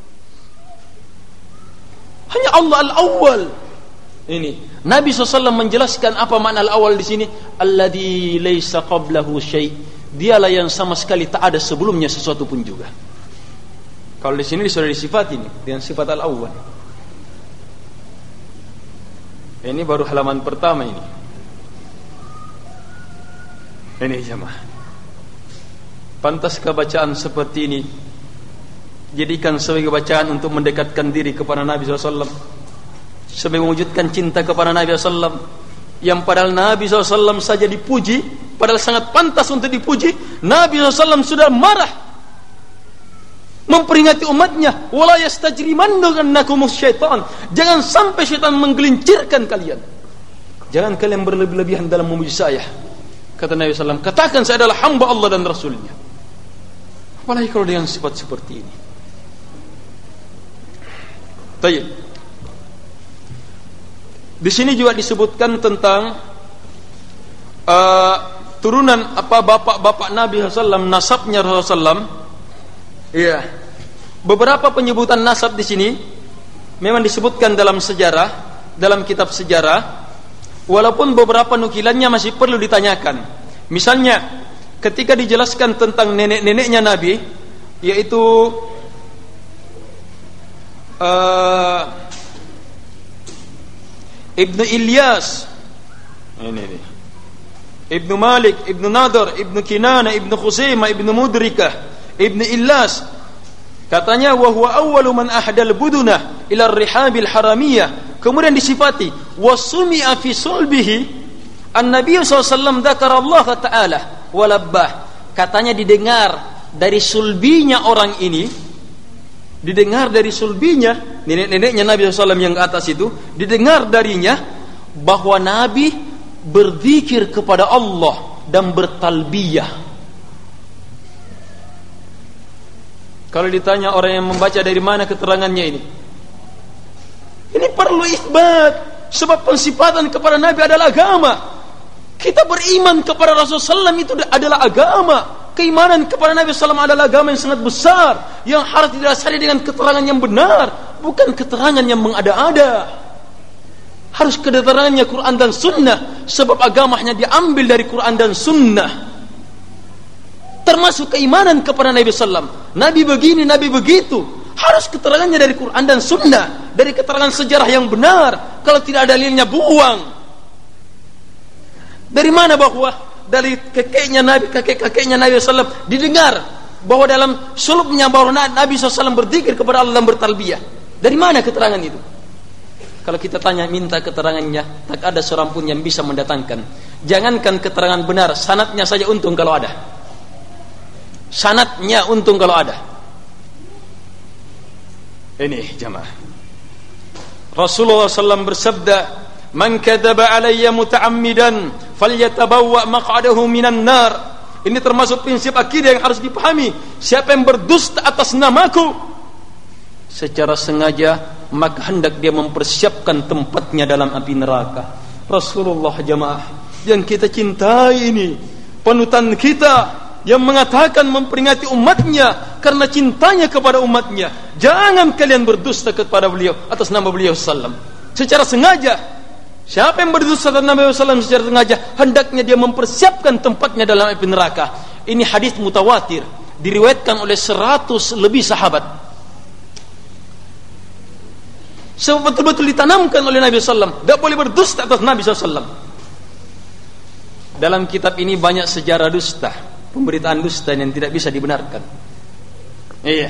Hanya Allah al-awwal. Ini Nabi shallallahu alaihi wasallam menjelaskan apa makna al-awwal di sini, alladzi laisa qablahu syai'. Dialah yang sama sekali tak ada sebelumnya sesuatu pun juga. Kalau di sini sudah disifat ini dengan sifat al-awwal. Ini baru halaman pertama ini. Ini jemaah. Pantaskah bacaan seperti ini jadikan sebagai bacaan untuk mendekatkan diri kepada Nabi shallallahu alaihi wasallam, sebagai mewujudkan cinta kepada Nabi shallallahu alaihi wasallam, yang padahal Nabi shallallahu alaihi wasallam saja dipuji, padahal sangat pantas untuk dipuji. Nabi shallallahu alaihi wasallam sudah marah, memperingati umatnya, wala yastajrimannakum syaitan, jangan sampai syaitan menggelincirkan kalian, jangan kalian berlebih-lebihan dalam memuji saya. Kata Nabi shallallahu alaihi wasallam, katakan saya adalah hamba Allah dan Rasulnya. Apalagi kalau dengan sifat seperti ini. Baik. Di sini juga disebutkan tentang uh, turunan apa bapak-bapak Nabi shallallahu alaihi wasallam, nasabnya Rasulullah shallallahu alaihi wasallam. Iya. Beberapa penyebutan nasab di sini memang disebutkan dalam sejarah, dalam kitab sejarah, walaupun beberapa nukilannya masih perlu ditanyakan. Misalnya ketika dijelaskan tentang nenek-neneknya Nabi, yaitu uh, Ibnu Ilyas, ini nih, Ibnu Malik, Ibnu Nadar, Ibnu Kinana, Ibnu Khuzaimah, Ibnu Mudrikah, Ibnu Ilyas, katanya wa huwa awwalu man ahdal budunah ila ar-rihabil haramiyah. Kemudian disifati wa sumi'a fi sulbihi an-nabiy sallallahu alaihi wasallam dzakara Allah taala wa labbah. Katanya didengar dari sulbinya orang ini, didengar dari sulbinya nenek-neneknya Nabi shallallahu alaihi wasallam yang ke atas itu, didengar darinya bahwa Nabi berzikir kepada Allah dan bertalbiyah. Kalau ditanya orang yang membaca dari mana keterangannya ini, ini perlu isbat, sebab pensifatan kepada Nabi adalah agama. Kita beriman kepada Rasulullah shallallahu alaihi wasallam itu adalah agama. Keimanan kepada Nabi shallallahu alaihi wasallam adalah agama yang sangat besar, yang harus didasari dengan keterangan yang benar, bukan keterangan yang mengada-ada. Harus keterangannya Quran dan Sunnah, sebab agamanya diambil dari Quran dan Sunnah. Termasuk keimanan kepada Nabi shallallahu alaihi wasallam. Nabi begini, Nabi begitu. Harus keterangannya dari Quran dan Sunnah, dari keterangan sejarah yang benar. Kalau tidak ada dalilnya, buang. Dari mana bahwa dari kakeknya Nabi, kakek-kakeknya Nabi shallallahu alaihi wasallam didengar bahwa dalam sulubnya bahwa Nabi shallallahu alaihi wasallam berzikir kepada Allah dan bertalbiyah? Dari mana keterangan itu? Kalau kita tanya, minta keterangannya, tak ada seorang pun yang bisa mendatangkan. Jangankan keterangan benar, sanadnya saja untung kalau ada. Sanadnya untung kalau ada. Ini jamaah, Rasulullah shallallahu alaihi wasallam bersabda, man kadzaba alayya muta'ammidan falyatabawwa maq'adahu minan nar. Ini termasuk prinsip akidah yang harus dipahami. Siapa yang berdusta atas namaku secara sengaja, maka hendak dia mempersiapkan tempatnya dalam api neraka. Rasulullah jamaah yang kita cintai ini, panutan kita yang mengatakan memperingati umatnya karena cintanya kepada umatnya, jangan kalian berdusta kepada beliau atas nama beliau sallam secara sengaja. Siapa yang berdusta atas nama beliau sallam secara sengaja, hendaknya dia mempersiapkan tempatnya dalam api neraka. Ini hadis mutawatir, diriwayatkan oleh seratus lebih sahabat. Sebab betul-betul ditanamkan oleh Nabi sallam, tidak boleh berdusta atas Nabi sallam. Dalam kitab ini banyak sejarah dusta, pemberitaan dusta yang tidak bisa dibenarkan. Iya.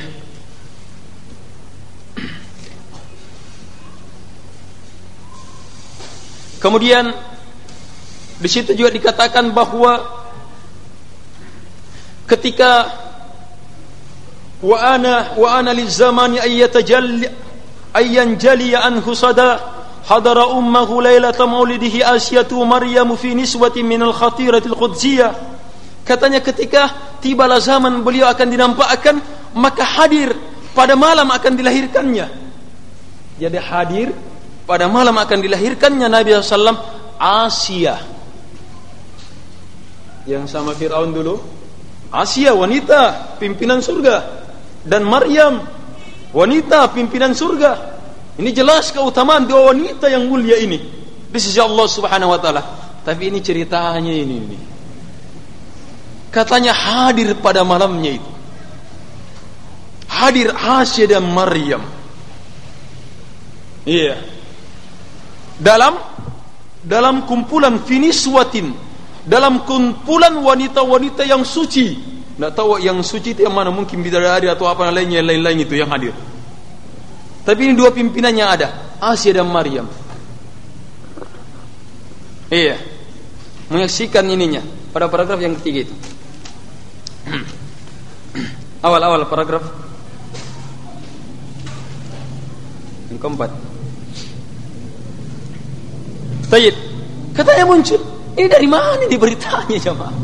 Kemudian di situ juga dikatakan bahwa ketika wa ana wa ana lizamani ayyatajalli ayyanjali anhu sada hadara ummuhu lailata maulidihi asyatu maryam fi niswatin minal khatiratil qudsiyah. Katanya ketika tibalah zaman beliau akan dinampakkan, maka hadir pada malam akan dilahirkannya. Jadi hadir pada malam akan dilahirkannya Nabi sallallahu alaihi wasallam Asia, yang sama Fir'aun dulu. Asia wanita pimpinan surga, dan Maryam wanita pimpinan surga. Ini jelas keutamaan dua wanita yang mulia ini di sisi Allah Subhanahu wa taala. Tapi ini ceritanya ini, ini. Katanya hadir pada malamnya itu. Hadir Asia dan Maryam. Iya. Dalam dalam kumpulan finiswatin, dalam kumpulan wanita-wanita yang suci. Tidak tahu yang suci itu yang mana, mungkin bidadari atau apa lainnya, lain-lain itu yang hadir. Tapi ini dua pimpinan yang ada, Asia dan Maryam. Iya. Menyaksikan ininya pada paragraf yang ketiga itu. Awal-awal paragraf yang keempat. Tayyib, katanya muncul. Ini dari mana ini beritanya jemaah?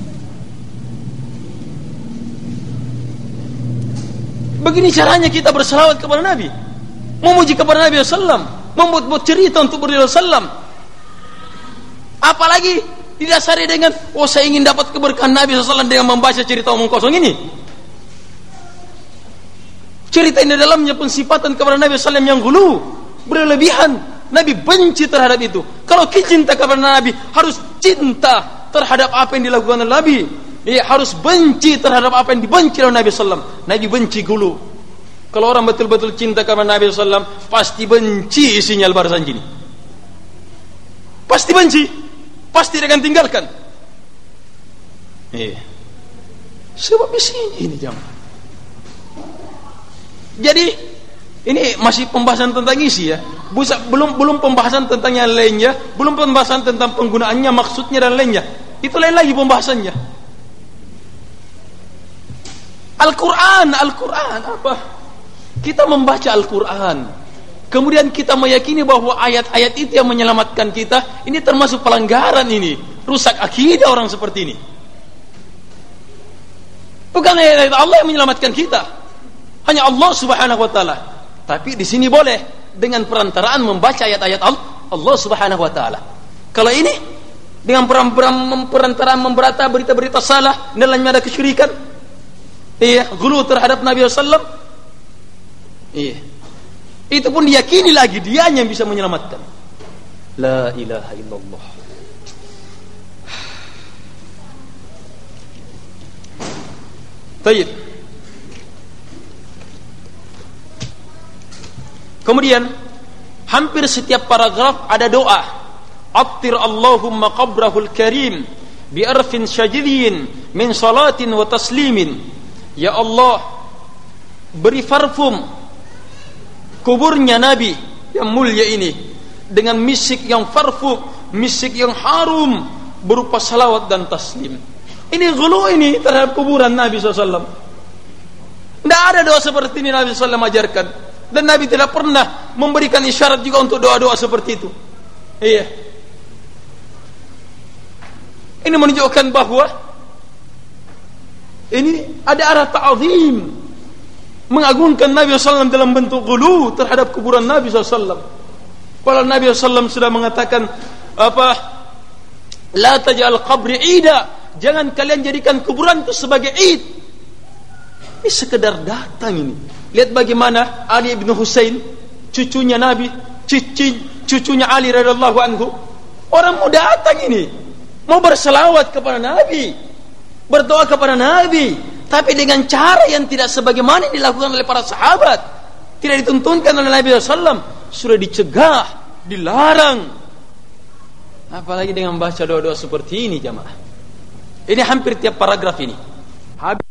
Begini caranya kita berselawat kepada Nabi, memuji kepada Nabi sallallahu alaihi wasallam, membuat-buat cerita untuk beliau sallallahu alaihi wasallam. Apalagi didasari dengan, oh saya ingin dapat keberkahan Nabi sallallahu alaihi wasallam dengan membaca cerita omong kosong ini. Cerita ini dalamnya pensifatan kepada Nabi sallallahu alaihi wasallam yang gulu, berlebihan. Nabi benci terhadap itu. Kalau kita cinta kepada Nabi, harus cinta terhadap apa yang dilakukan oleh Nabi. Ia harus benci terhadap apa yang dibenci oleh Nabi sallallahu alaihi wasallam. Nabi benci gulu. Kalau orang betul-betul cinta kepada Nabi sallallahu alaihi wasallam, pasti benci isinya Al-Barzan ini. Pasti benci. Pasti dia akan tinggalkan. Iya. Sebab di sini ini jamaah. Jadi ini masih pembahasan tentang isi ya. Busa, belum belum pembahasan tentang yang lainnya, belum pembahasan tentang penggunaannya, maksudnya dan lainnya. Itu lain lagi pembahasannya. Al-Quran, Al-Quran apa? Kita membaca Al-Quran, kemudian kita meyakini bahwa ayat-ayat itu yang menyelamatkan kita. Ini termasuk pelanggaran ini, rusak akidah orang seperti ini. Bukan ayat-ayat Allah yang menyelamatkan kita, hanya Allah Subhanahu wa taala. Tapi di sini boleh dengan perantaraan membaca ayat-ayat Allah Subhanahu wa taala. Kalau ini dengan perantaraan memberata berita-berita salah, dalamnya ada kesyirikan, iya, ghulu terhadap Nabi sallallahu alaihi wasallam, iya, itu pun diyakini lagi dia yang bisa menyelamatkan. La ilaha illallah. Baik. Kemudian hampir setiap paragraf ada doa. Attir Allahumma qabrahul karim bi arfin syajidin min salatin wa taslimin. Ya Allah, beri parfum kuburnya Nabi yang mulia ini dengan misik yang parfum, misik yang harum berupa salawat dan taslim. Ini ghulu ini terhadap kuburan Nabi sallallahu alaihi wasallam. Tidak ada doa seperti ini Nabi sallallahu alaihi wasallam ajarkan. Dan Nabi tidak pernah memberikan isyarat juga untuk doa-doa seperti itu. Iya. Ini menunjukkan bahwa ini ada arah ta'zim, mengagungkan Nabi sallallahu alaihi wasallam dalam bentuk ghulu terhadap kuburan Nabi sallallahu alaihi wasallam. Padahal Nabi sallallahu alaihi wasallam sudah mengatakan apa? La taj'al qabri ida, jangan kalian jadikan kuburan itu sebagai id. Ini sekedar datang ini. Lihat bagaimana Ali bin Husain, cucunya Nabi, cici, cucunya Ali radhiyallahu anhu, orang mau datang ini, mau berselawat kepada Nabi, berdoa kepada Nabi, tapi dengan cara yang tidak sebagaimana yang dilakukan oleh para sahabat, tidak dituntunkan oleh Nabi sallallahu alaihi wasallam, sudah dicegah, dilarang. Apalagi dengan baca doa-doa seperti ini, jamaah. Ini hampir tiap paragraf ini. Habis